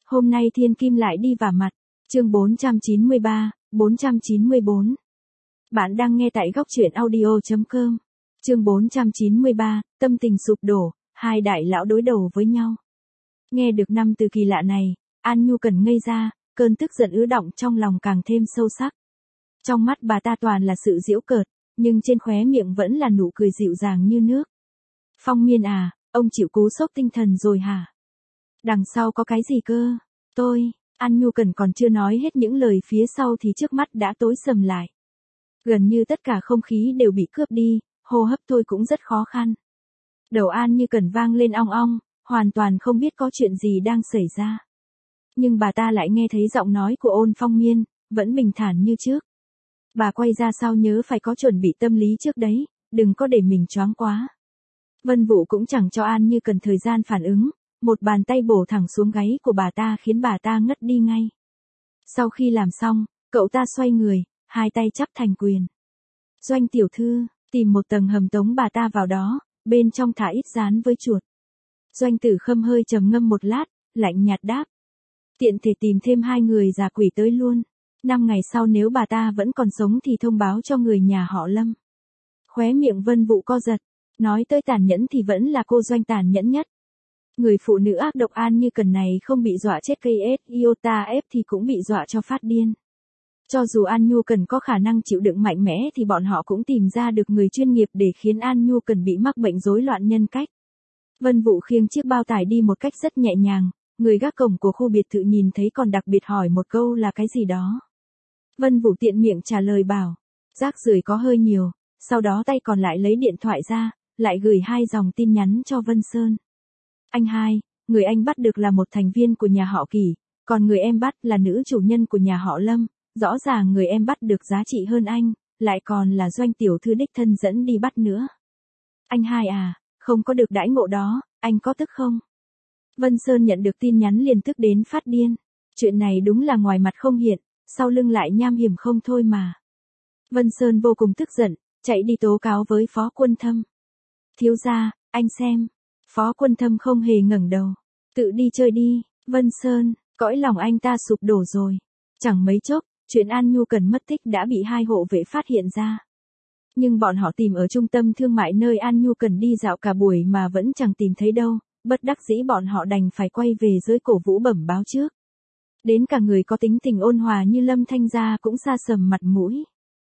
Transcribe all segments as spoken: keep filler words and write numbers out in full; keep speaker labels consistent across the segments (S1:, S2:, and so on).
S1: Hôm nay thiên kim lại đi vả mặt. Chương bốn trăm chín mươi ba, bốn trăm chín mươi bốn. Bạn đang nghe tại góc truyện audio chấm com. Chương bốn trăm chín mươi ba, tâm tình sụp đổ, hai đại lão đối đầu với nhau. Nghe được năm từ kỳ lạ này, An Nhu Cần ngây ra, cơn tức giận ứ đọng trong lòng càng thêm sâu sắc. Trong mắt bà ta toàn là sự giễu cợt, nhưng trên khóe miệng vẫn là nụ cười dịu dàng như nước. Phong Miên à, ông chịu cú sốc tinh thần rồi hả? Đằng sau có cái gì cơ? Tôi, An Nhu Cần còn chưa nói hết những lời phía sau thì trước mắt đã tối sầm lại. Gần như tất cả không khí đều bị cướp đi, hô hấp thôi cũng rất khó khăn. Đầu An Như Cần vang lên ong ong, hoàn toàn không biết có chuyện gì đang xảy ra. Nhưng bà ta lại nghe thấy giọng nói của Ôn Phong Miên, vẫn bình thản như trước. Bà quay ra sau nhớ phải có chuẩn bị tâm lý trước đấy, đừng có để mình choáng quá. Vân Vũ cũng chẳng cho An Như Cần thời gian phản ứng, một bàn tay bổ thẳng xuống gáy của bà ta khiến bà ta ngất đi ngay. Sau khi làm xong, cậu ta xoay người, hai tay chắp thành quyền. Doanh tiểu thư, tìm một tầng hầm tống bà ta vào đó, bên trong thả ít rán với chuột. Doanh Tử Khâm hơi trầm ngâm một lát, lạnh nhạt đáp. Tiện thể tìm thêm hai người già quỷ tới luôn. Năm ngày sau nếu bà ta vẫn còn sống thì thông báo cho người nhà họ Lâm. Khóe miệng Vân Vũ co giật, nói tới tàn nhẫn thì vẫn là cô Doanh tàn nhẫn nhất. Người phụ nữ ác độc An Như Cần này không bị dọa chết cây ét iota ép thì cũng bị dọa cho phát điên. Cho dù An Nhu Cần có khả năng chịu đựng mạnh mẽ thì bọn họ cũng tìm ra được người chuyên nghiệp để khiến An Nhu Cần bị mắc bệnh rối loạn nhân cách. Vân Vũ khiêng chiếc bao tải đi một cách rất nhẹ nhàng, người gác cổng của khu biệt thự nhìn thấy còn đặc biệt hỏi một câu là cái gì đó. Vân Vũ tiện miệng trả lời bảo, rác rưởi có hơi nhiều, sau đó tay còn lại lấy điện thoại ra, lại gửi hai dòng tin nhắn cho Vân Sơn. Anh hai, người anh bắt được là một thành viên của nhà họ Kỳ, còn người em bắt là nữ chủ nhân của nhà họ Lâm, rõ ràng người em bắt được giá trị hơn anh, lại còn là Doanh tiểu thư đích thân dẫn đi bắt nữa. Anh hai à, không có được đãi ngộ đó, anh có tức không? Vân Sơn nhận được tin nhắn liền tức đến phát điên. Chuyện này đúng là ngoài mặt không hiện, sau lưng lại nham hiểm không thôi mà. Vân Sơn vô cùng tức giận, chạy đi tố cáo với Phó Quân Thâm. Thiếu gia, anh xem. Phó Quân Thâm không hề ngẩng đầu. Tự đi chơi đi, Vân Sơn, cõi lòng anh ta sụp đổ rồi. Chẳng mấy chốc, chuyện An Nhu Cần mất tích đã bị hai hộ vệ phát hiện ra. Nhưng bọn họ tìm ở trung tâm thương mại nơi An Nhu Cần đi dạo cả buổi mà vẫn chẳng tìm thấy đâu, bất đắc dĩ bọn họ đành phải quay về dưới cổ vũ bẩm báo trước. Đến cả người có tính tình ôn hòa như Lâm Thanh Gia cũng sa sầm mặt mũi.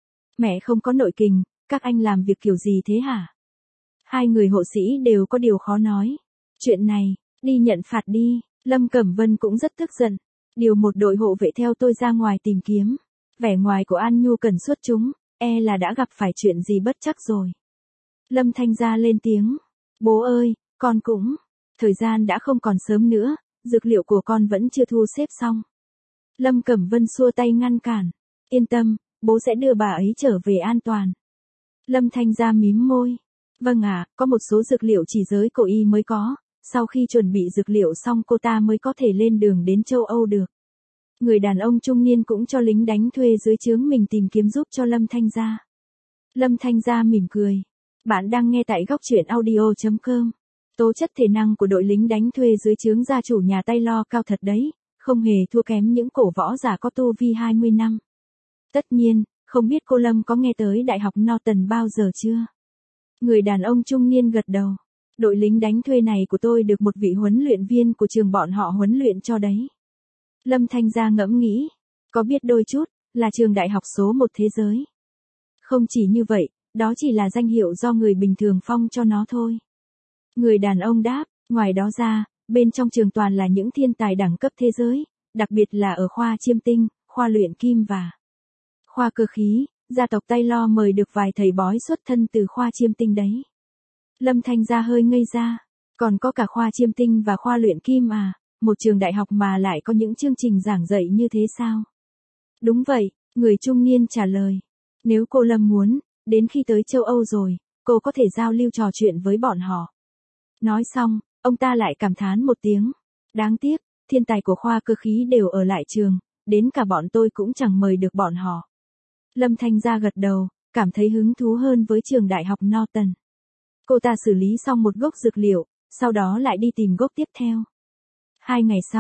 S1: Mẹ không có nội kình, các anh làm việc kiểu gì thế hả? Hai người hộ sĩ đều có điều khó nói. Chuyện này, đi nhận phạt đi, Lâm Cẩm Vân cũng rất tức giận. Điều một đội hộ vệ theo tôi ra ngoài tìm kiếm. Vẻ ngoài của An Nhu Cần xuất chúng, e là đã gặp phải chuyện gì bất trắc rồi. Lâm Thanh Gia lên tiếng. Bố ơi, con cũng. Thời gian đã không còn sớm nữa, dược liệu của con vẫn chưa thu xếp xong. Lâm Cẩm Vân xua tay ngăn cản. Yên tâm, bố sẽ đưa bà ấy trở về an toàn. Lâm Thanh Gia mím môi. Vâng ạ, à, có một số dược liệu chỉ giới cổ y mới có, sau khi chuẩn bị dược liệu xong cô ta mới có thể lên đường đến châu Âu được. Người đàn ông trung niên cũng cho lính đánh thuê dưới trướng mình tìm kiếm giúp cho Lâm Thanh Gia. Lâm Thanh Gia mỉm cười. Bạn đang nghe tại góc truyện audio chấm com. Tố chất thể năng của đội lính đánh thuê dưới trướng gia chủ nhà Taylor cao thật đấy, không hề thua kém những cổ võ giả có tu vi hai mươi năm. Tất nhiên, không biết cô Lâm có nghe tới Đại học Norton bao giờ chưa? Người đàn ông trung niên gật đầu. Đội lính đánh thuê này của tôi được một vị huấn luyện viên của trường bọn họ huấn luyện cho đấy. Lâm Thanh Gia ngẫm nghĩ. Có biết đôi chút, là trường đại học số một thế giới. Không chỉ như vậy, đó chỉ là danh hiệu do người bình thường phong cho nó thôi. Người đàn ông đáp, ngoài đó ra, bên trong trường toàn là những thiên tài đẳng cấp thế giới, đặc biệt là ở khoa chiêm tinh, khoa luyện kim và khoa cơ khí, gia tộc Taylor mời được vài thầy bói xuất thân từ khoa chiêm tinh đấy. Lâm Thanh Gia hơi ngây ra, còn có cả khoa chiêm tinh và khoa luyện kim à, một trường đại học mà lại có những chương trình giảng dạy như thế sao? Đúng vậy, người trung niên trả lời. Nếu cô Lâm muốn, đến khi tới châu Âu rồi, cô có thể giao lưu trò chuyện với bọn họ. Nói xong, ông ta lại cảm thán một tiếng. Đáng tiếc, thiên tài của khoa cơ khí đều ở lại trường, đến cả bọn tôi cũng chẳng mời được bọn họ. Lâm Thanh Gia gật đầu, cảm thấy hứng thú hơn với trường đại học Norton. Cô ta xử lý xong một gốc dược liệu, sau đó lại đi tìm gốc tiếp theo. Hai ngày sau,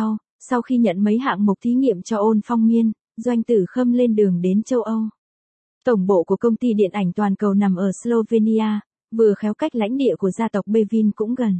S1: Sau khi nhận mấy hạng mục thí nghiệm cho Ôn Phong Miên, Doanh Tử Khâm lên đường đến châu Âu. Tổng bộ của công ty điện ảnh toàn cầu nằm ở Slovenia, vừa khéo cách lãnh địa của gia tộc Bevin cũng gần.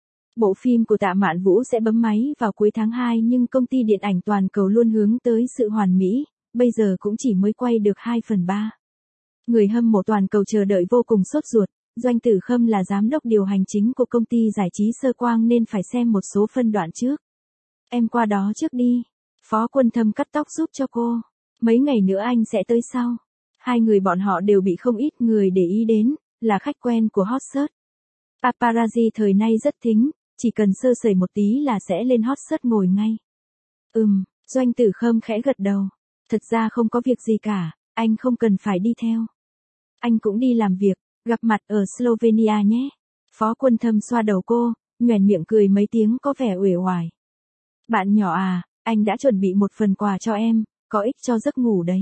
S1: Bộ phim của Tạ Mạn Vũ sẽ bấm máy vào cuối tháng hai nhưng công ty điện ảnh toàn cầu luôn hướng tới sự hoàn mỹ, bây giờ cũng chỉ mới quay được hai phần ba. Người hâm mộ toàn cầu chờ đợi vô cùng sốt ruột, Doanh Tử Khâm là giám đốc điều hành chính của công ty giải trí Sơ Quang nên phải xem một số phân đoạn trước. Em qua đó trước đi. Phó Quân Thâm cắt tóc giúp cho cô. Mấy ngày nữa anh sẽ tới sau. Hai người bọn họ đều bị không ít người để ý đến, là khách quen của hot search. Paparazzi thời nay rất thính, chỉ cần sơ sẩy một tí là sẽ lên hot search ngồi ngay. Ừm, Doanh Tử Khâm khẽ gật đầu. Thật ra không có việc gì cả, anh không cần phải đi theo. Anh cũng đi làm việc, gặp mặt ở Slovenia nhé. Phó Quân Thâm xoa đầu cô, nhoẻn miệng cười mấy tiếng có vẻ uể oải. Bạn nhỏ à, anh đã chuẩn bị một phần quà cho em, có ích cho giấc ngủ đấy.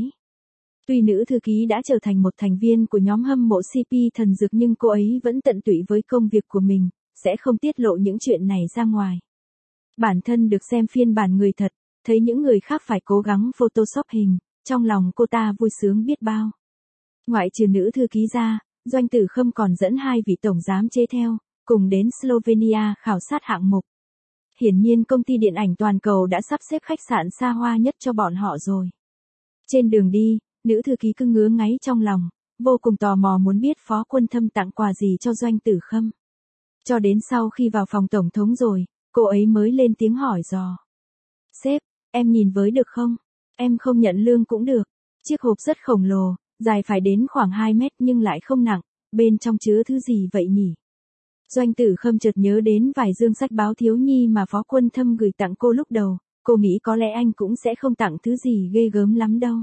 S1: Tuy nữ thư ký đã trở thành một thành viên của nhóm hâm mộ xê pê thần dược nhưng cô ấy vẫn tận tụy với công việc của mình, sẽ không tiết lộ những chuyện này ra ngoài. Bản thân được xem phiên bản người thật, thấy những người khác phải cố gắng photoshop hình, trong lòng cô ta vui sướng biết bao. Ngoại trừ nữ thư ký ra, Doanh Tử Khâm còn dẫn hai vị tổng giám chế theo, cùng đến Slovenia khảo sát hạng mục. Hiển nhiên công ty điện ảnh toàn cầu đã sắp xếp khách sạn xa hoa nhất cho bọn họ rồi. Trên đường đi, nữ thư ký cứ ngứa ngáy trong lòng, vô cùng tò mò muốn biết Phó Quân Thâm tặng quà gì cho Doanh Tử Khâm. Cho đến sau khi vào phòng tổng thống rồi, cô ấy mới lên tiếng hỏi dò. Sếp, em nhìn với được không? Em không nhận lương cũng được. Chiếc hộp rất khổng lồ, dài phải đến khoảng hai mét nhưng lại không nặng, bên trong chứa thứ gì vậy nhỉ? Doanh Tử Khâm chợt nhớ đến vài dương sách báo thiếu nhi mà Phó Quân Thâm gửi tặng cô lúc đầu, cô nghĩ có lẽ anh cũng sẽ không tặng thứ gì ghê gớm lắm đâu.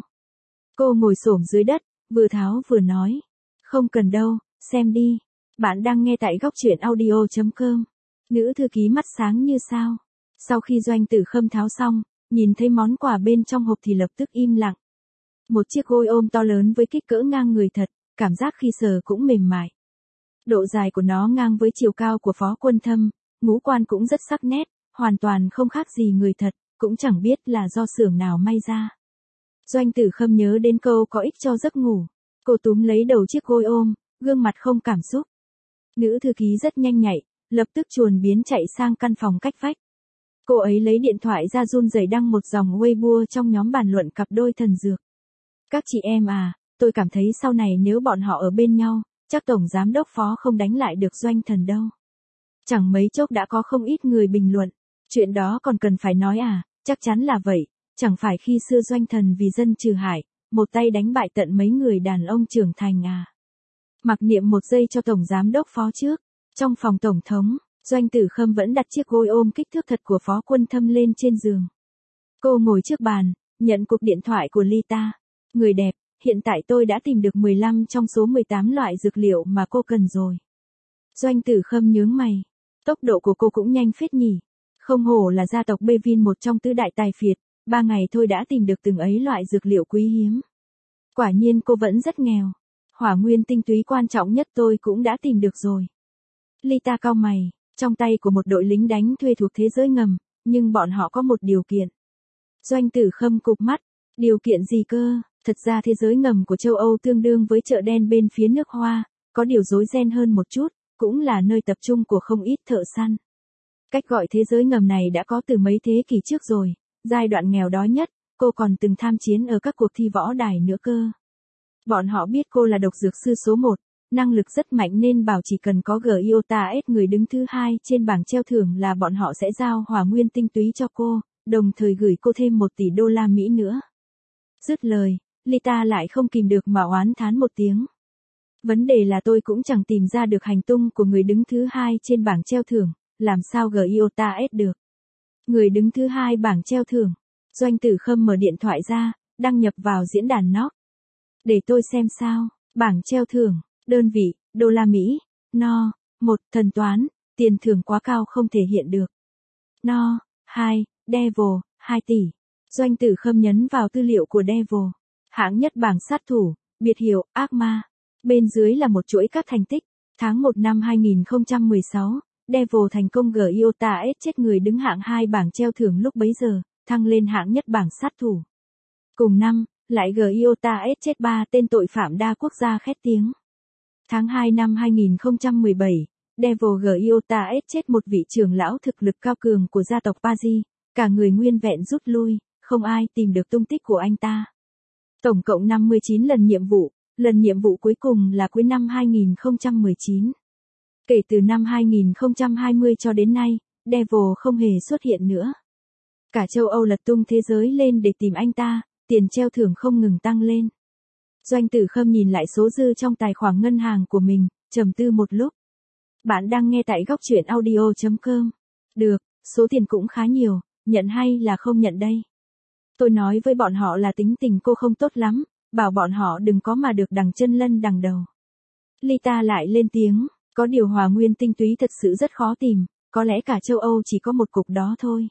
S1: Cô ngồi xổm dưới đất, vừa tháo vừa nói. Không cần đâu, xem đi. Bạn đang nghe tại góc truyện audio chấm com. Nữ thư ký mắt sáng như sao. Sau khi Doanh Tử Khâm tháo xong, nhìn thấy món quà bên trong hộp thì lập tức im lặng. Một chiếc gối ôm to lớn với kích cỡ ngang người thật, cảm giác khi sờ cũng mềm mại. Độ dài của nó ngang với chiều cao của Phó Quân Thâm, ngũ quan cũng rất sắc nét, hoàn toàn không khác gì người thật, cũng chẳng biết là do xưởng nào may ra. Doanh Tử Khâm nhớ đến câu có ích cho giấc ngủ. Cô túm lấy đầu chiếc gối ôm, gương mặt không cảm xúc. Nữ thư ký rất nhanh nhạy, lập tức chuồn biến chạy sang căn phòng cách vách. Cô ấy lấy điện thoại ra run rẩy đăng một dòng Weibo trong nhóm bàn luận cặp đôi thần dược. Các chị em à, tôi cảm thấy sau này nếu bọn họ ở bên nhau, chắc Tổng Giám đốc Phó không đánh lại được Doanh Thần đâu. Chẳng mấy chốc đã có không ít người bình luận. Chuyện đó còn cần phải nói à, chắc chắn là vậy. Chẳng phải khi xưa Doanh Thần vì dân trừ hại, một tay đánh bại tận mấy người đàn ông trưởng thành à. Mặc niệm một giây cho Tổng Giám đốc Phó trước. Trong phòng Tổng thống, Doanh Tử Khâm vẫn đặt chiếc gối ôm kích thước thật của Phó Quân Thâm lên trên giường. Cô ngồi trước bàn, nhận cuộc điện thoại của Lita. Người đẹp, hiện tại tôi đã tìm được mười lăm trong số mười tám loại dược liệu mà cô cần rồi. Doanh Tử Khâm nhướng mày. Tốc độ của cô cũng nhanh phết nhỉ. Không hổ là gia tộc Bevin một trong tứ đại tài phiệt, ba ngày thôi đã tìm được từng ấy loại dược liệu quý hiếm. Quả nhiên cô vẫn rất nghèo. Hỏa nguyên tinh túy quan trọng nhất tôi cũng đã tìm được rồi. Lita cau mày, trong tay của một đội lính đánh thuê thuộc thế giới ngầm, nhưng bọn họ có một điều kiện. Doanh Tử Khâm cụp mắt, điều kiện gì cơ? Thật ra thế giới ngầm của châu Âu tương đương với chợ đen bên phía nước Hoa, có điều rối ren hơn một chút, cũng là nơi tập trung của không ít thợ săn. Cách gọi thế giới ngầm này đã có từ mấy thế kỷ trước rồi, giai đoạn nghèo đói nhất, cô còn từng tham chiến ở các cuộc thi võ đài nữa cơ. Bọn họ biết cô là độc dược sư số một, năng lực rất mạnh nên bảo chỉ cần có Giota S người đứng thứ hai trên bảng treo thưởng là bọn họ sẽ giao hỏa nguyên tinh túy cho cô, đồng thời gửi cô thêm một tỷ đô la Mỹ nữa. Dứt lời, Lita lại không kìm được mà oán thán một tiếng. Vấn đề là tôi cũng chẳng tìm ra được hành tung của người đứng thứ hai trên bảng treo thưởng, làm sao Giota S được. Người đứng thứ hai bảng treo thưởng. Doanh Tử Khâm mở điện thoại ra, đăng nhập vào diễn đàn Knock. Để tôi xem sao, bảng treo thưởng, đơn vị, đô la Mỹ, no, một, thần toán, tiền thưởng quá cao không thể hiện được. No, hai, Devil, hai tỷ. Doanh Tử Khâm nhấn vào tư liệu của Devil. Hạng nhất bảng sát thủ, biệt hiệu, ác ma. Bên dưới là một chuỗi các thành tích. Tháng một năm hai nghìn không trăm mười sáu, Devil thành công giê i o tê a ét chết người đứng hạng hai bảng treo thưởng lúc bấy giờ, thăng lên hạng nhất bảng sát thủ. Cùng năm, lại giê i o tê a ét chết ba tên tội phạm đa quốc gia khét tiếng. Tháng hai năm hai nghìn không trăm mười bảy, Devil giê i o tê a ét chết một vị trưởng lão thực lực cao cường của gia tộc Pazi, cả người nguyên vẹn rút lui, không ai tìm được tung tích của anh ta. Tổng cộng năm mươi chín lần nhiệm vụ, lần nhiệm vụ cuối cùng là cuối năm hai nghìn không trăm mười chín. Kể từ năm hai nghìn không trăm hai mươi cho đến nay, Devil không hề xuất hiện nữa. Cả châu Âu lật tung thế giới lên để tìm anh ta, tiền treo thưởng không ngừng tăng lên. Doanh Tử Khâm nhìn lại số dư trong tài khoản ngân hàng của mình, trầm tư một lúc. Bạn đang nghe tại góc truyện audio chấm com. Được, số tiền cũng khá nhiều, nhận hay là không nhận đây? Tôi nói với bọn họ là tính tình cô không tốt lắm, bảo bọn họ đừng có mà được đằng chân lân đằng đầu. Lita lại lên tiếng, có điều Hòa Nguyên tinh túy thật sự rất khó tìm, có lẽ cả châu Âu chỉ có một cục đó thôi.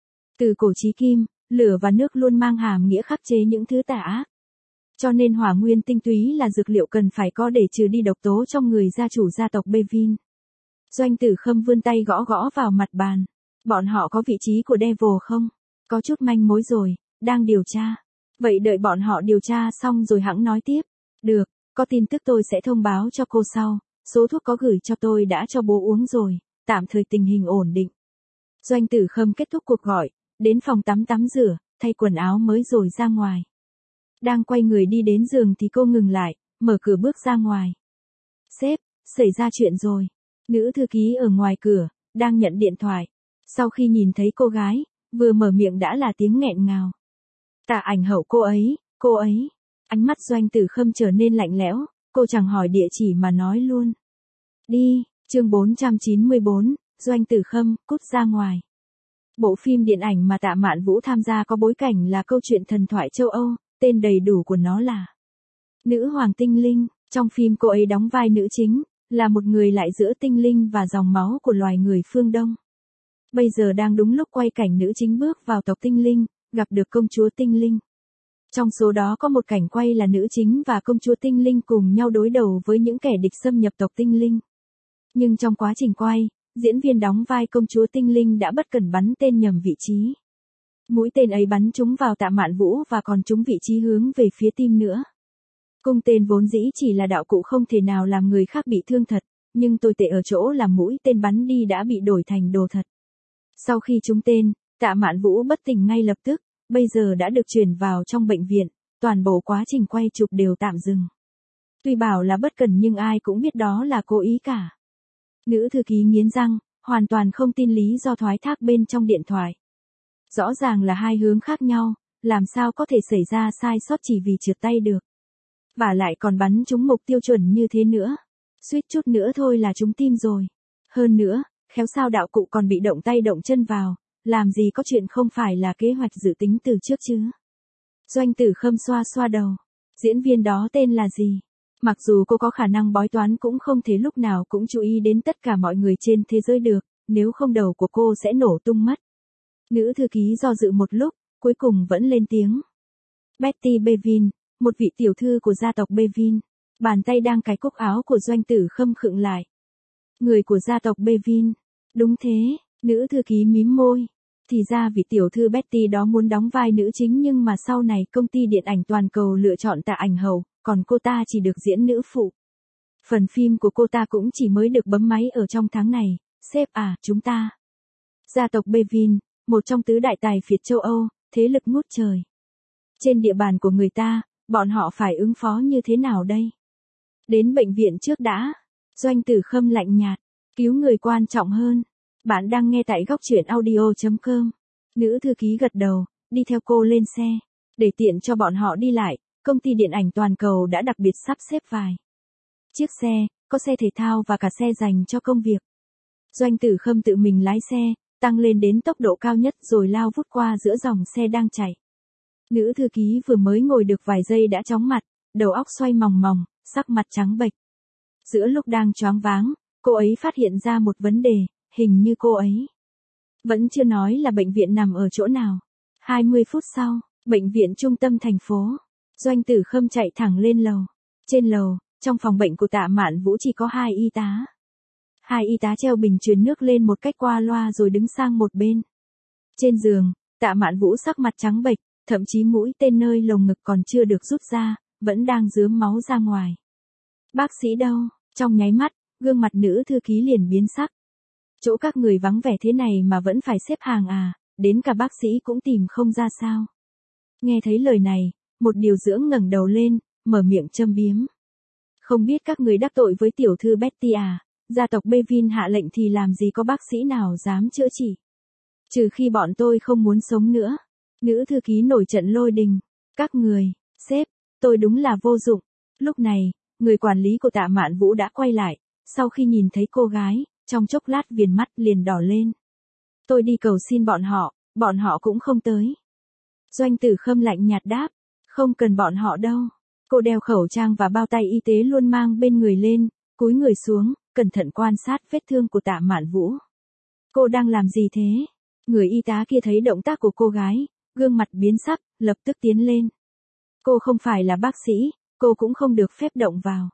S1: Từ cổ chí kim, lửa và nước luôn mang hàm nghĩa khắc chế những thứ tà ác. Cho nên Hỏa Nguyên tinh túy là dược liệu cần phải có để trừ đi độc tố trong người gia chủ gia tộc Bevin. Doanh Tử Khâm vươn tay gõ gõ vào mặt bàn. Bọn họ có vị trí của Devil không? Có chút manh mối rồi, đang điều tra. Vậy đợi bọn họ điều tra xong rồi hẵng nói tiếp. Được, có tin tức tôi sẽ thông báo cho cô sau. Số thuốc có gửi cho tôi đã cho bố uống rồi, tạm thời tình hình ổn định. Doanh Tử Khâm kết thúc cuộc gọi, đến phòng tắm tắm rửa, thay quần áo mới rồi ra ngoài. Đang quay người đi đến giường thì cô ngừng lại, mở cửa bước ra ngoài. Sếp, xảy ra chuyện rồi. Nữ thư ký ở ngoài cửa, đang nhận điện thoại. Sau khi nhìn thấy cô gái, vừa mở miệng đã là tiếng nghẹn ngào. Tạ Ảnh Hậu cô ấy, cô ấy. Ánh mắt Doanh Tử Khâm trở nên lạnh lẽo, cô chẳng hỏi địa chỉ mà nói luôn. Đi, chương bốn trăm chín mươi bốn, Doanh Tử Khâm, cút ra ngoài. Bộ phim điện ảnh mà Tạ Mạn Vũ tham gia có bối cảnh là câu chuyện thần thoại châu Âu, tên đầy đủ của nó là Nữ Hoàng Tinh Linh. Trong phim cô ấy đóng vai nữ chính, là một người lại giữa tinh linh và dòng máu của loài người phương Đông. Bây giờ đang đúng lúc quay cảnh nữ chính bước vào tộc tinh linh, gặp được công chúa tinh linh. Trong số đó có một cảnh quay là nữ chính và công chúa tinh linh cùng nhau đối đầu với những kẻ địch xâm nhập tộc tinh linh. Nhưng trong quá trình quay, diễn viên đóng vai công chúa tinh linh đã bất cẩn bắn tên nhầm vị trí. Mũi tên ấy bắn trúng vào Tạ Mạn Vũ và còn trúng vị trí hướng về phía tim nữa. Cung tên vốn dĩ chỉ là đạo cụ không thể nào làm người khác bị thương thật, nhưng tồi tệ ở chỗ là mũi tên bắn đi đã bị đổi thành đồ thật. Sau khi trúng tên, Tạ Mạn Vũ bất tỉnh ngay lập tức, bây giờ đã được chuyển vào trong bệnh viện, toàn bộ quá trình quay chụp đều tạm dừng. Tuy bảo là bất cẩn nhưng ai cũng biết đó là cố ý cả. Nữ thư ký nghiến răng, hoàn toàn không tin lý do thoái thác bên trong điện thoại. Rõ ràng là hai hướng khác nhau, làm sao có thể xảy ra sai sót chỉ vì trượt tay được. Và lại còn bắn trúng mục tiêu chuẩn như thế nữa. Suýt chút nữa thôi là trúng tim rồi. Hơn nữa, khéo sao đạo cụ còn bị động tay động chân vào, làm gì có chuyện không phải là kế hoạch dự tính từ trước chứ. Doanh Tử Khâm xoa xoa đầu. Diễn viên đó tên là gì? Mặc dù cô có khả năng bói toán cũng không thể lúc nào cũng chú ý đến tất cả mọi người trên thế giới được, nếu không đầu của cô sẽ nổ tung mất. Nữ thư ký do dự một lúc, cuối cùng vẫn lên tiếng. Betty Bevin, một vị tiểu thư của gia tộc Bevin. Bàn tay đang cài cúc áo của Doanh Tử Khâm khựng lại. Người của gia tộc Bevin. Đúng thế, nữ thư ký mím môi. Thì ra vị tiểu thư Betty đó muốn đóng vai nữ chính nhưng mà sau này công ty điện ảnh toàn cầu lựa chọn Tạ Ảnh Hậu, còn cô ta chỉ được diễn nữ phụ. Phần phim của cô ta cũng chỉ mới được bấm máy ở trong tháng này, sếp à, chúng ta. Gia tộc Bevin, một trong tứ đại tài phiệt châu Âu, thế lực ngút trời. Trên địa bàn của người ta, bọn họ phải ứng phó như thế nào đây? Đến bệnh viện trước đã. Doanh Tử Khâm lạnh nhạt, cứu người quan trọng hơn. Bạn đang nghe tại góc truyện audio chấm com. Nữ thư ký gật đầu, đi theo cô lên xe. Để tiện cho bọn họ đi lại, công ty điện ảnh toàn cầu đã đặc biệt sắp xếp vài chiếc xe, có xe thể thao và cả xe dành cho công việc. Doanh Tử Khâm tự mình lái xe, tăng lên đến tốc độ cao nhất rồi lao vút qua giữa dòng xe đang chạy. Nữ thư ký vừa mới ngồi được vài giây đã chóng mặt, đầu óc xoay mòng mòng, sắc mặt trắng bệch. Giữa lúc đang choáng váng, cô ấy phát hiện ra một vấn đề, hình như cô ấy vẫn chưa nói là bệnh viện nằm ở chỗ nào. hai mươi phút sau, bệnh viện trung tâm thành phố. Doanh Tử Khâm chạy thẳng lên lầu. Trên lầu, trong phòng bệnh của Tạ Mạn Vũ chỉ có hai y tá. Hai y tá treo bình truyền nước lên một cách qua loa rồi đứng sang một bên. Trên giường, Tạ Mạn Vũ sắc mặt trắng bệch, thậm chí mũi tên nơi lồng ngực còn chưa được rút ra, vẫn đang rướm máu ra ngoài. Bác sĩ đâu? Trong nháy mắt, gương mặt nữ thư ký liền biến sắc. Chỗ các người vắng vẻ thế này mà vẫn phải xếp hàng à, đến cả bác sĩ cũng tìm không ra sao. Nghe thấy lời này, một điều dưỡng ngẩng đầu lên, mở miệng châm biếm. Không biết các người đắc tội với tiểu thư Betty à, gia tộc Bevin hạ lệnh thì làm gì có bác sĩ nào dám chữa trị. Trừ khi bọn tôi không muốn sống nữa. Nữ thư ký nổi trận lôi đình. Các người, sếp, tôi đúng là vô dụng. Lúc này, người quản lý của Tạ Mạn Vũ đã quay lại, sau khi nhìn thấy cô gái, trong chốc lát viền mắt liền đỏ lên. Tôi đi cầu xin bọn họ, bọn họ cũng không tới. Doanh Tử Khâm lạnh nhạt đáp, không cần bọn họ đâu. Cô đeo khẩu trang và bao tay y tế luôn mang bên người lên, cúi người xuống, cẩn thận quan sát vết thương của Tạ Mạn Vũ. Cô đang làm gì thế? Người y tá kia thấy động tác của cô gái, gương mặt biến sắc, lập tức tiến lên. Cô không phải là bác sĩ, cô cũng không được phép động vào.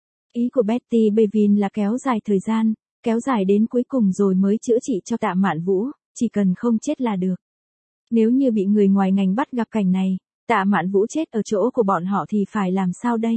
S1: Ý của Betty Bevin là kéo dài thời gian, kéo dài đến cuối cùng rồi mới chữa trị cho Tạ Mạn Vũ, chỉ cần không chết là được. Nếu như bị người ngoài ngành bắt gặp cảnh này, Tạ Mạn Vũ chết ở chỗ của bọn họ thì phải làm sao đây?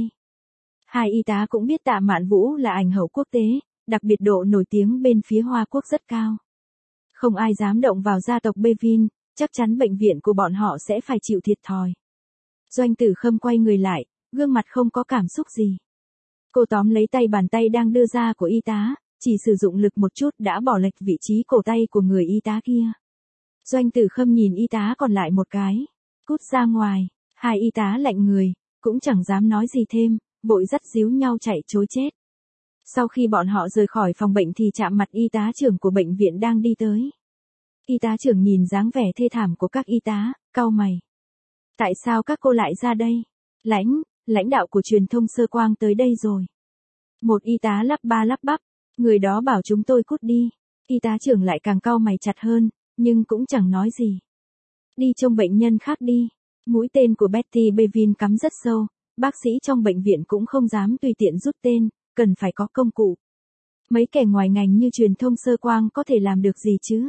S1: Hai y tá cũng biết Tạ Mạn Vũ là ảnh hậu quốc tế, đặc biệt độ nổi tiếng bên phía Hoa Quốc rất cao. Không ai dám động vào gia tộc Bevin, chắc chắn bệnh viện của bọn họ sẽ phải chịu thiệt thòi. Doanh Tử Khâm quay người lại, gương mặt không có cảm xúc gì. Cô tóm lấy tay bàn tay đang đưa ra của y tá, chỉ sử dụng lực một chút đã bỏ lệch vị trí cổ tay của người y tá kia. Doanh Tử Khâm nhìn y tá còn lại một cái, cút ra ngoài, hai y tá lạnh người, cũng chẳng dám nói gì thêm, vội dắt díu nhau chạy trối chết. Sau khi bọn họ rời khỏi phòng bệnh thì chạm mặt y tá trưởng của bệnh viện đang đi tới. Y tá trưởng nhìn dáng vẻ thê thảm của các y tá, cau mày. Tại sao các cô lại ra đây? Lãnh, lãnh đạo của truyền thông Sơ Quang tới đây rồi. Một y tá lắp ba lắp bắp, người đó bảo chúng tôi cút đi. Y tá trưởng lại càng cau mày chặt hơn, nhưng cũng chẳng nói gì. Đi trông bệnh nhân khác đi. Mũi tên của Betty Bevin cắm rất sâu, bác sĩ trong bệnh viện cũng không dám tùy tiện rút tên, cần phải có công cụ. Mấy kẻ ngoài ngành như truyền thông Sơ Quang có thể làm được gì chứ?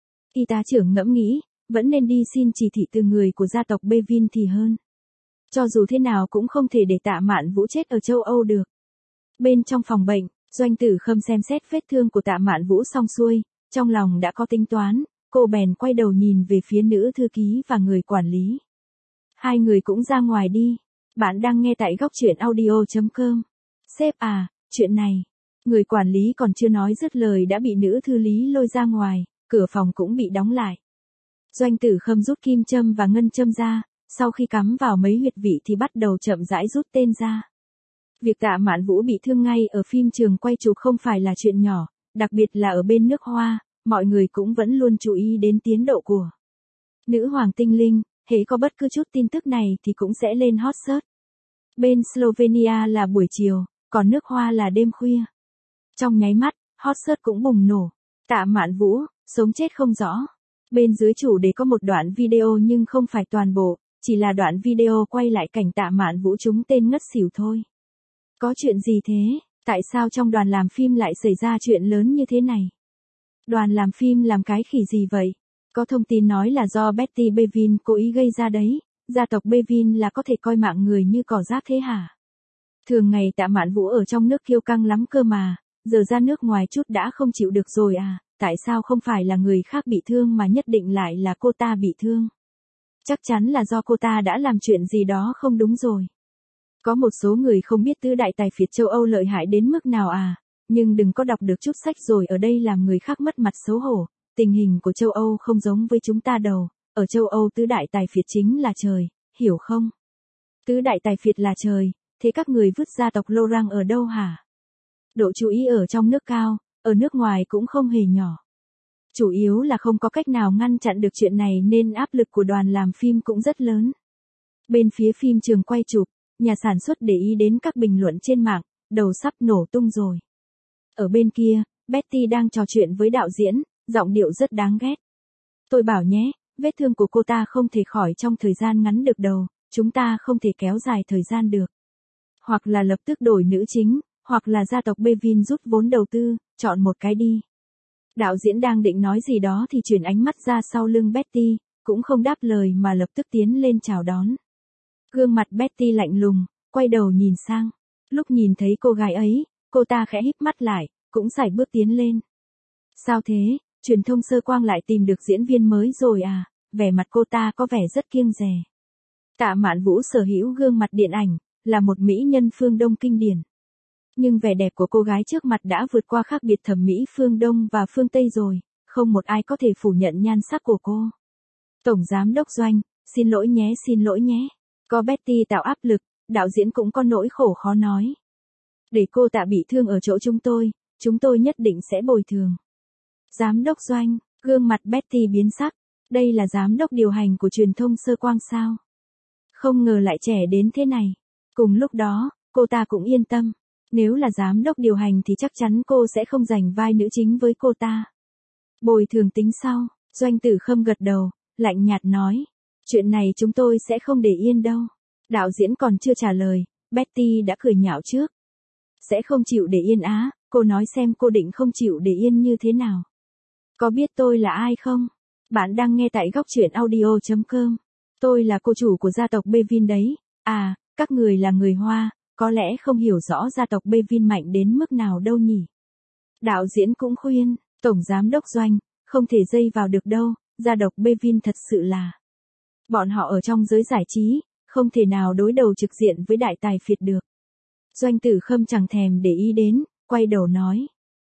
S1: Y tá trưởng ngẫm nghĩ, vẫn nên đi xin chỉ thị từ người của gia tộc Bevin thì hơn. Cho dù thế nào cũng không thể để Tạ Mạn Vũ chết ở châu Âu được. Bên trong phòng bệnh, Doanh Tử Khâm xem xét vết thương của Tạ Mạn Vũ xong xuôi, trong lòng đã có tính toán, cô bèn quay đầu nhìn về phía nữ thư ký và người quản lý. Hai người cũng ra ngoài đi. Bạn đang nghe tại góc truyện audio chấm com. Sếp à, chuyện này. Người quản lý còn chưa nói dứt lời đã bị nữ thư lý lôi ra ngoài, cửa phòng cũng bị đóng lại. Doanh Tử Khâm rút kim châm và ngân châm ra, sau khi cắm vào mấy huyệt vị thì bắt đầu chậm rãi rút tên ra. Việc Tạ Mạn Vũ bị thương ngay ở phim trường quay chụp không phải là chuyện nhỏ, đặc biệt là ở bên nước Hoa, mọi người cũng vẫn luôn chú ý đến tiến độ của nữ hoàng tinh linh, hễ có bất cứ chút tin tức này thì cũng sẽ lên hot search. Bên Slovenia là buổi chiều, còn nước Hoa là đêm khuya. Trong nháy mắt, hot search cũng bùng nổ. Tạ Mạn Vũ, sống chết không rõ. Bên dưới chủ đề có một đoạn video nhưng không phải toàn bộ, chỉ là đoạn video quay lại cảnh Tạ Mạn Vũ trúng tên ngất xỉu thôi. Có chuyện gì thế? Tại sao trong đoàn làm phim lại xảy ra chuyện lớn như thế này? Đoàn làm phim làm cái khỉ gì vậy? Có thông tin nói là do Betty Bevin cố ý gây ra đấy, gia tộc Bevin là có thể coi mạng người như cỏ rác thế hả? Thường ngày Tạ Mạn Vũ ở trong nước kiêu căng lắm cơ mà, giờ ra nước ngoài chút đã không chịu được rồi à, tại sao không phải là người khác bị thương mà nhất định lại là cô ta bị thương? Chắc chắn là do cô ta đã làm chuyện gì đó không đúng rồi. Có một số người không biết tứ đại tài phiệt châu Âu lợi hại đến mức nào à, nhưng đừng có đọc được chút sách rồi ở đây làm người khác mất mặt xấu hổ. Tình hình của châu Âu không giống với chúng ta đâu, ở châu Âu tứ đại tài phiệt chính là trời, hiểu không? Tứ đại tài phiệt là trời, thế các người vứt gia tộc Laurent ở đâu hả? Độ chú ý ở trong nước cao, ở nước ngoài cũng không hề nhỏ. Chủ yếu là không có cách nào ngăn chặn được chuyện này nên áp lực của đoàn làm phim cũng rất lớn. Bên phía phim trường quay chụp, nhà sản xuất để ý đến các bình luận trên mạng, đầu sắp nổ tung rồi. Ở bên kia, Betty đang trò chuyện với đạo diễn, giọng điệu rất đáng ghét. Tôi bảo nhé, vết thương của cô ta không thể khỏi trong thời gian ngắn được đâu, chúng ta không thể kéo dài thời gian được. Hoặc là lập tức đổi nữ chính, hoặc là gia tộc Bevin rút vốn đầu tư, chọn một cái đi. Đạo diễn đang định nói gì đó thì chuyển ánh mắt ra sau lưng Betty, cũng không đáp lời mà lập tức tiến lên chào đón. Gương mặt Betty lạnh lùng, quay đầu nhìn sang. Lúc nhìn thấy cô gái ấy, cô ta khẽ híp mắt lại, cũng sải bước tiến lên. Sao thế, truyền thông Sơ Quang lại tìm được diễn viên mới rồi à? Vẻ mặt cô ta có vẻ rất kiêng dè. Tạ Mạn Vũ sở hữu gương mặt điện ảnh, là một mỹ nhân phương Đông kinh điển. Nhưng vẻ đẹp của cô gái trước mặt đã vượt qua khác biệt thẩm mỹ phương Đông và phương Tây rồi, không một ai có thể phủ nhận nhan sắc của cô. Tổng giám đốc Doanh, xin lỗi nhé xin lỗi nhé. Có Betty tạo áp lực, đạo diễn cũng có nỗi khổ khó nói. Để cô Tạ bị thương ở chỗ chúng tôi, chúng tôi nhất định sẽ bồi thường. Giám đốc Doanh, gương mặt Betty biến sắc, đây là giám đốc điều hành của truyền thông Sơ Quang sao? Không ngờ lại trẻ đến thế này. Cùng lúc đó, cô ta cũng yên tâm. Nếu là giám đốc điều hành thì chắc chắn cô sẽ không giành vai nữ chính với cô ta. Bồi thường tính sau, Doanh Tử Khâm gật đầu, lạnh nhạt nói. Chuyện này chúng tôi sẽ không để yên đâu. Đạo diễn còn chưa trả lời, Betty đã cười nhạo trước. Sẽ không chịu để yên á, cô nói xem cô định không chịu để yên như thế nào. Có biết tôi là ai không? Bạn đang nghe tại góc truyện audio chấm com. Tôi là cô chủ của gia tộc Bevin đấy. À, các người là người Hoa, có lẽ không hiểu rõ gia tộc Bevin mạnh đến mức nào đâu nhỉ. Đạo diễn cũng khuyên, Tổng Giám đốc Doanh, không thể dây vào được đâu, gia tộc Bevin thật sự là. Bọn họ ở trong giới giải trí, không thể nào đối đầu trực diện với đại tài phiệt được. Doanh Tử Khâm chẳng thèm để ý đến, quay đầu nói.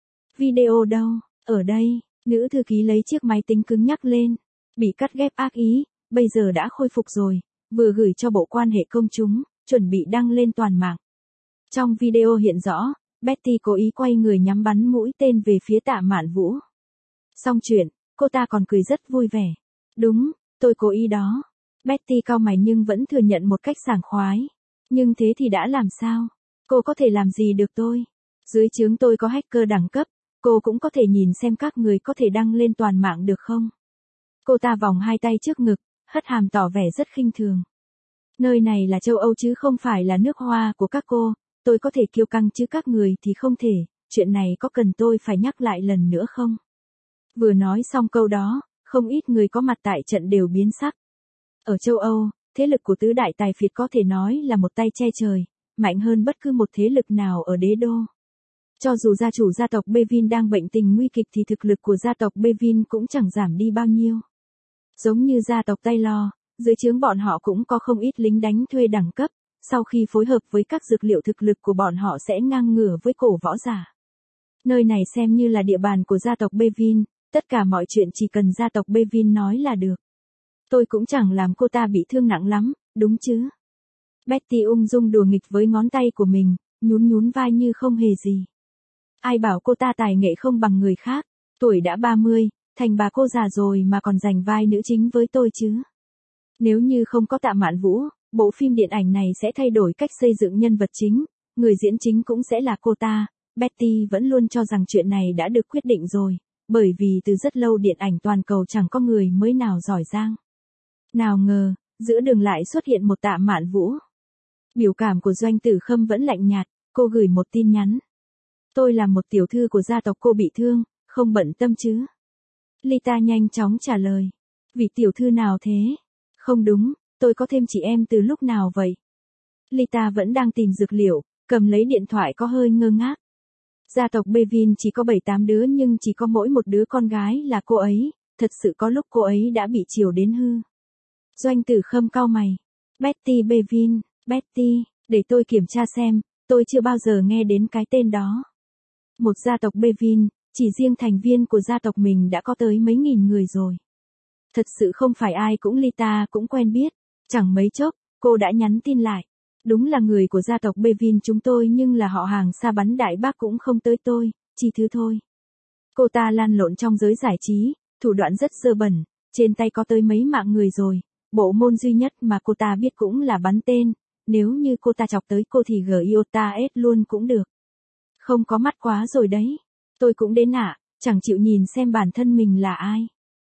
S1: Video đâu, ở đây, nữ thư ký lấy chiếc máy tính cứng nhắc lên, bị cắt ghép ác ý, bây giờ đã khôi phục rồi, vừa gửi cho bộ quan hệ công chúng, chuẩn bị đăng lên toàn mạng. Trong video hiện rõ, Betty cố ý quay người nhắm bắn mũi tên về phía Tạ Mạn Vũ. Xong chuyện, cô ta còn cười rất vui vẻ. Đúng, tôi cố ý đó. Betty cau mày nhưng vẫn thừa nhận một cách sảng khoái. Nhưng thế thì đã làm sao? Cô có thể làm gì được tôi? Dưới trướng tôi có hacker đẳng cấp, cô cũng có thể nhìn xem các người có thể đăng lên toàn mạng được không? Cô ta vòng hai tay trước ngực, hất hàm tỏ vẻ rất khinh thường. Nơi này là châu Âu chứ không phải là nước Hoa của các cô, tôi có thể kiêu căng chứ các người thì không thể, chuyện này có cần tôi phải nhắc lại lần nữa không? Vừa nói xong câu đó, không ít người có mặt tại trận đều biến sắc. Ở châu Âu, thế lực của tứ đại tài phiệt có thể nói là một tay che trời, mạnh hơn bất cứ một thế lực nào ở đế đô. Cho dù gia chủ gia tộc Bevin đang bệnh tình nguy kịch thì thực lực của gia tộc Bevin cũng chẳng giảm đi bao nhiêu. Giống như gia tộc Taylor, dưới trướng bọn họ cũng có không ít lính đánh thuê đẳng cấp, sau khi phối hợp với các dược liệu thực lực của bọn họ sẽ ngang ngửa với cổ võ giả. Nơi này xem như là địa bàn của gia tộc Bevin, tất cả mọi chuyện chỉ cần gia tộc Bevin nói là được. Tôi cũng chẳng làm cô ta bị thương nặng lắm, đúng chứ? Betty ung dung đùa nghịch với ngón tay của mình, nhún nhún vai như không hề gì. Ai bảo cô ta tài nghệ không bằng người khác, tuổi đã ba mươi, thành bà cô già rồi mà còn giành vai nữ chính với tôi chứ. Nếu như không có Tạ Mạn Vũ, bộ phim điện ảnh này sẽ thay đổi cách xây dựng nhân vật chính, người diễn chính cũng sẽ là cô ta. Betty vẫn luôn cho rằng chuyện này đã được quyết định rồi, bởi vì từ rất lâu điện ảnh toàn cầu chẳng có người mới nào giỏi giang. Nào ngờ, giữa đường lại xuất hiện một Tạ Mạn Vũ. Biểu cảm của Doanh Tử Khâm vẫn lạnh nhạt, cô gửi một tin nhắn. Tôi là một tiểu thư của gia tộc cô bị thương, không bận tâm chứ. Lita nhanh chóng trả lời. Vị tiểu thư nào thế? Không đúng, tôi có thêm chị em từ lúc nào vậy? Lita vẫn đang tìm dược liệu, cầm lấy điện thoại có hơi ngơ ngác. Gia tộc Bevin chỉ có bảy tám đứa nhưng chỉ có mỗi một đứa con gái là cô ấy, thật sự có lúc cô ấy đã bị chiều đến hư. Doanh Tử Khâm cau mày. Betty Bevin, Betty, để tôi kiểm tra xem, tôi chưa bao giờ nghe đến cái tên đó. Một gia tộc Bevin, chỉ riêng thành viên của gia tộc mình đã có tới mấy nghìn người rồi. Thật sự không phải ai cũng Lita cũng quen biết, chẳng mấy chốc, cô đã nhắn tin lại. Đúng là người của gia tộc Bevin chúng tôi nhưng là họ hàng xa bắn đại bác cũng không tới tôi, chỉ thứ thôi. Cô ta lan lộn trong giới giải trí, thủ đoạn rất dơ bẩn, trên tay có tới mấy mạng người rồi, bộ môn duy nhất mà cô ta biết cũng là bắn tên, nếu như cô ta chọc tới cô thì giota ét luôn cũng được. Không có mắt quá rồi đấy, tôi cũng đến ạ, chẳng chịu nhìn xem bản thân mình là ai.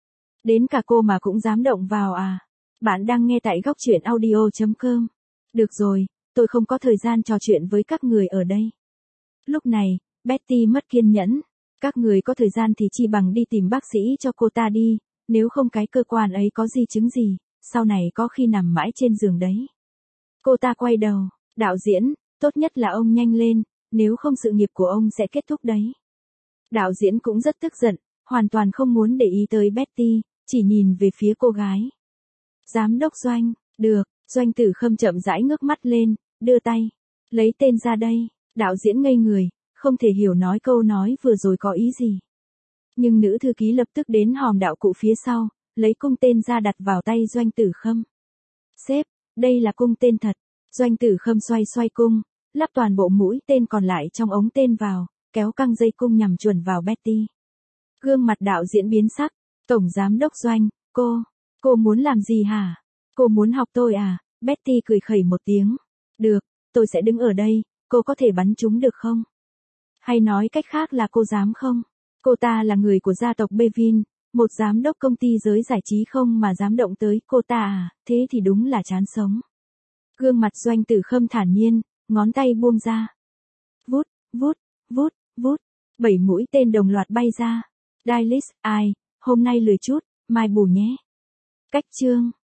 S1: Đến cả cô mà cũng dám động vào à. Bạn đang nghe tại góc truyện audio chấm com. Được rồi, tôi không có thời gian trò chuyện với các người ở đây. Lúc này, Betty mất kiên nhẫn. Các người có thời gian thì chi bằng đi tìm bác sĩ cho cô ta đi, nếu không cái cơ quan ấy có di chứng gì, sau này có khi nằm mãi trên giường đấy. Cô ta quay đầu, đạo diễn, tốt nhất là ông nhanh lên, nếu không sự nghiệp của ông sẽ kết thúc đấy. Đạo diễn cũng rất tức giận, hoàn toàn không muốn để ý tới Betty, chỉ nhìn về phía cô gái. Giám đốc Doanh, được, Doanh Tử Khâm chậm rãi ngước mắt lên, đưa tay, lấy tên ra đây, đạo diễn ngây người, không thể hiểu nói câu nói vừa rồi có ý gì. Nhưng nữ thư ký lập tức đến hòm đạo cụ phía sau, lấy cung tên ra đặt vào tay Doanh Tử Khâm. Sếp, đây là cung tên thật. Doanh Tử Khâm xoay xoay cung, lắp toàn bộ mũi tên còn lại trong ống tên vào, kéo căng dây cung nhằm chuẩn vào Betty. Gương mặt đạo diễn biến sắc, Tổng Giám đốc Doanh, cô, cô muốn làm gì hả? Cô muốn học tôi à? Betty cười khẩy một tiếng. Được, tôi sẽ đứng ở đây, cô có thể bắn chúng được không? Hay nói cách khác là cô dám không? Cô ta là người của gia tộc Bevin, một giám đốc công ty giới giải trí không mà dám động tới cô ta à, thế thì đúng là chán sống. Gương mặt Doanh Tử Khâm thản nhiên, ngón tay buông ra. Vút, vút, vút, vút, bảy mũi tên đồng loạt bay ra. Dailies, ai, hôm nay lười chút, mai bù nhé. Cách chương